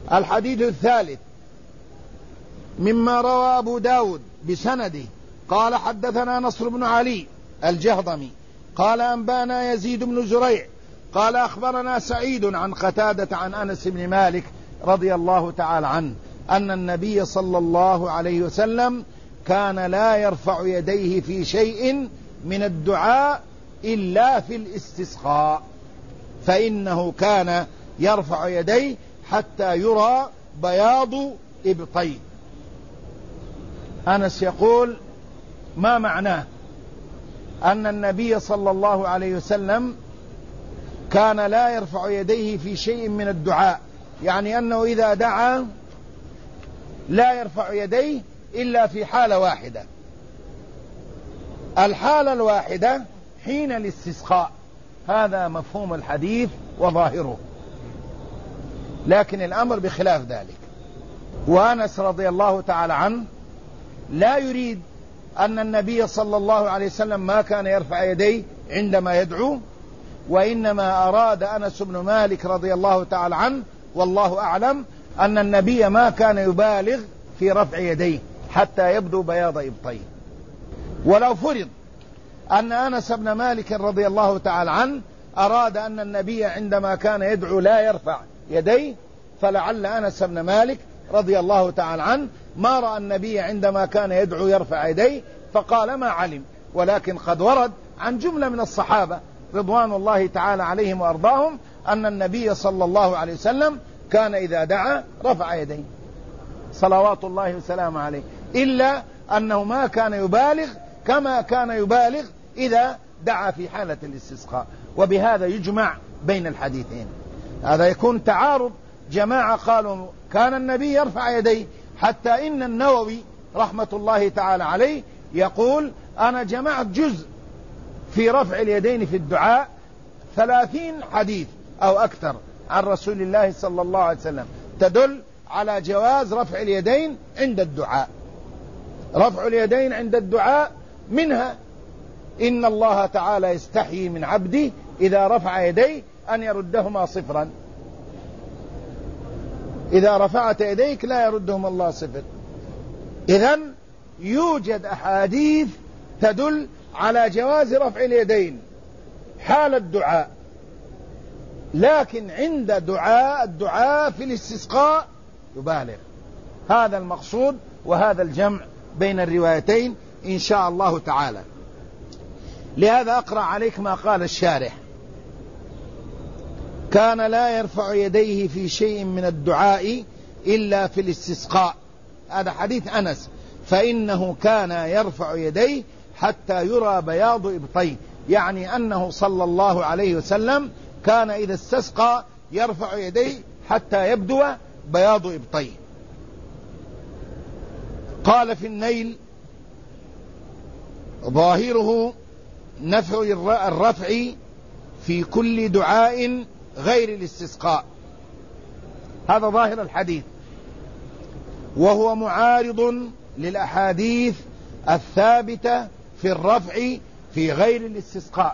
الحديث الثالث مما روى أبو داود بسنده قال حدثنا نصر بن علي الجهضمي قال أنبانا يزيد بن زريع قال أخبرنا سعيد عن قتادة عن أنس بن مالك رضي الله تعالى عنه أن النبي صلى الله عليه وسلم كان لا يرفع يديه في شيء من الدعاء إلا في الاستسقاء، فإنه كان يرفع يديه حتى يرى بياض إبطيه. أنس يقول: ما معناه أن النبي صلى الله عليه وسلم كان لا يرفع يديه في شيء من الدعاء، يعني أنه إذا دعا لا يرفع يديه إلا في حالة واحدة، الحالة الواحدة حين الاستسقاء. هذا مفهوم الحديث وظاهره، لكن الأمر بخلاف ذلك. وأنس رضي الله تعالى عنه لا يريد أن النبي صلى الله عليه وسلم ما كان يرفع يديه عندما يدعو، وإنما أراد أنس بن مالك رضي الله تعالى عنه والله أعلم أن النبي ما كان يبالغ في رفع يديه حتى يبدو بياض إبطيه. ولو فرض أن أنس بن مالك رضي الله تعالى عنه أراد أن النبي عندما كان يدعو لا يرفع يديه، فلعل أنس بن مالك رضي الله تعالى عنه ما رأى النبي عندما كان يدعو يرفع يديه فقال ما علم. ولكن قد ورد عن جملة من الصحابة رضوان الله تعالى عليهم وأرضاهم أن النبي صلى الله عليه وسلم كان إذا دعا رفع يديه صلوات الله وسلامه عليه، إلا أنه ما كان يبالغ كما كان يبالغ إذا دعا في حالة الاستسقاء. وبهذا يجمع بين الحديثين. هذا يكون تعارض. جماعة قالوا كان النبي يرفع يديه، حتى إن النووي رحمة الله تعالى عليه يقول: أنا جمعت جزء في رفع اليدين في الدعاء 30 حديث أو أكثر عن رسول الله صلى الله عليه وسلم تدل على جواز رفع اليدين عند الدعاء. رفع اليدين عند الدعاء منها: إن الله تعالى يستحيي من عبده إذا رفع يديه أن يردهما صفرا. إذا رفعت يديك لا يردهما الله صفر. إذن يوجد أحاديث تدل على جواز رفع اليدين حال الدعاء، لكن عند الدعاء في الاستسقاء يبالغ. هذا المقصود، وهذا الجمع بين الروايتين إن شاء الله تعالى. لهذا أقرأ عليك ما قال الشارح: كان لا يرفع يديه في شيء من الدعاء إلا في الاستسقاء. هذا حديث أنس: فإنه كان يرفع يديه حتى يرى بياض إبطيه، يعني أنه صلى الله عليه وسلم كان إذا استسقى يرفع يديه حتى يبدو بياض إبطيه. قال في النيل: ظاهره نفي الرفع في كل دعاء غير الاستسقاء. هذا ظاهر الحديث، وهو معارض للأحاديث الثابتة في الرفع في غير الاستسقاء،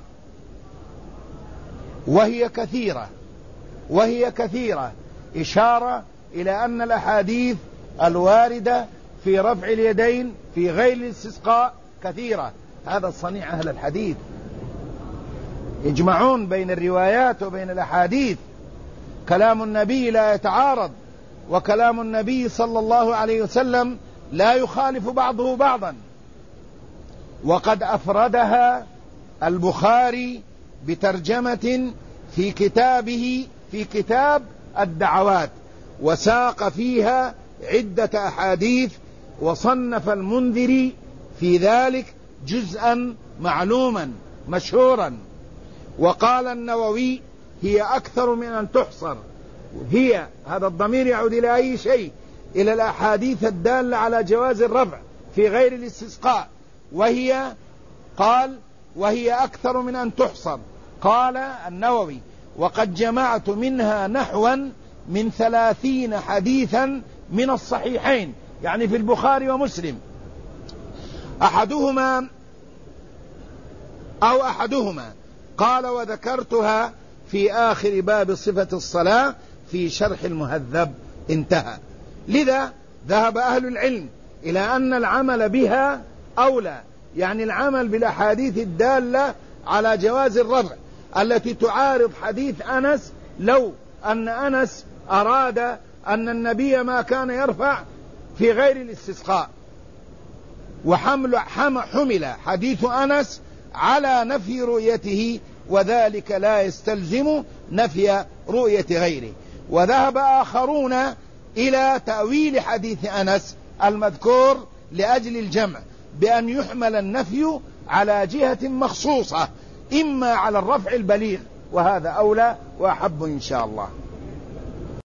وهي كثيرة، إشارة إلى أن الأحاديث الواردة في رفع اليدين في غير الاستسقاء كثيرة. هذا صنيع أهل الحديث، يجمعون بين الروايات وبين الأحاديث. كلام النبي لا يتعارض، وكلام النبي صلى الله عليه وسلم لا يخالف بعضه بعضا. وقد أفردها البخاري بترجمة في كتابه في كتاب الدعوات، وساق فيها عدة أحاديث، وصنف المنذري في ذلك جزءا معلوما مشهورا. وقال النووي: هي أكثر من أن تحصر. هي، هذا الضمير يعود إلى أي شيء؟ إلى الأحاديث الدالة على جواز الرفع في غير الاستسقاء. وهي أكثر من أن تحصر. قال النووي: وقد جمعت منها نحوا من 30 حديثا من الصحيحين، يعني في البخاري ومسلم، أحدهما. قال: وذكرتها في آخر باب صفة الصلاة في شرح المهذب. انتهى. لذا ذهب أهل العلم إلى أن العمل بها أولى، يعني العمل بالأحاديث الدالة على جواز الرفع التي تعارض حديث أنس، لو أن أنس أراد أن النبي ما كان يرفع في غير الاستسقاء، وحمل حديث أنس على نفي رؤيته، وذلك لا يستلزم نفي رؤية غيره. وذهب آخرون إلى تأويل حديث أنس المذكور لأجل الجمع، بأن يحمل النفي على جهة مخصوصة، إما على الرفع البليغ، وهذا أولى وأحب إن شاء الله.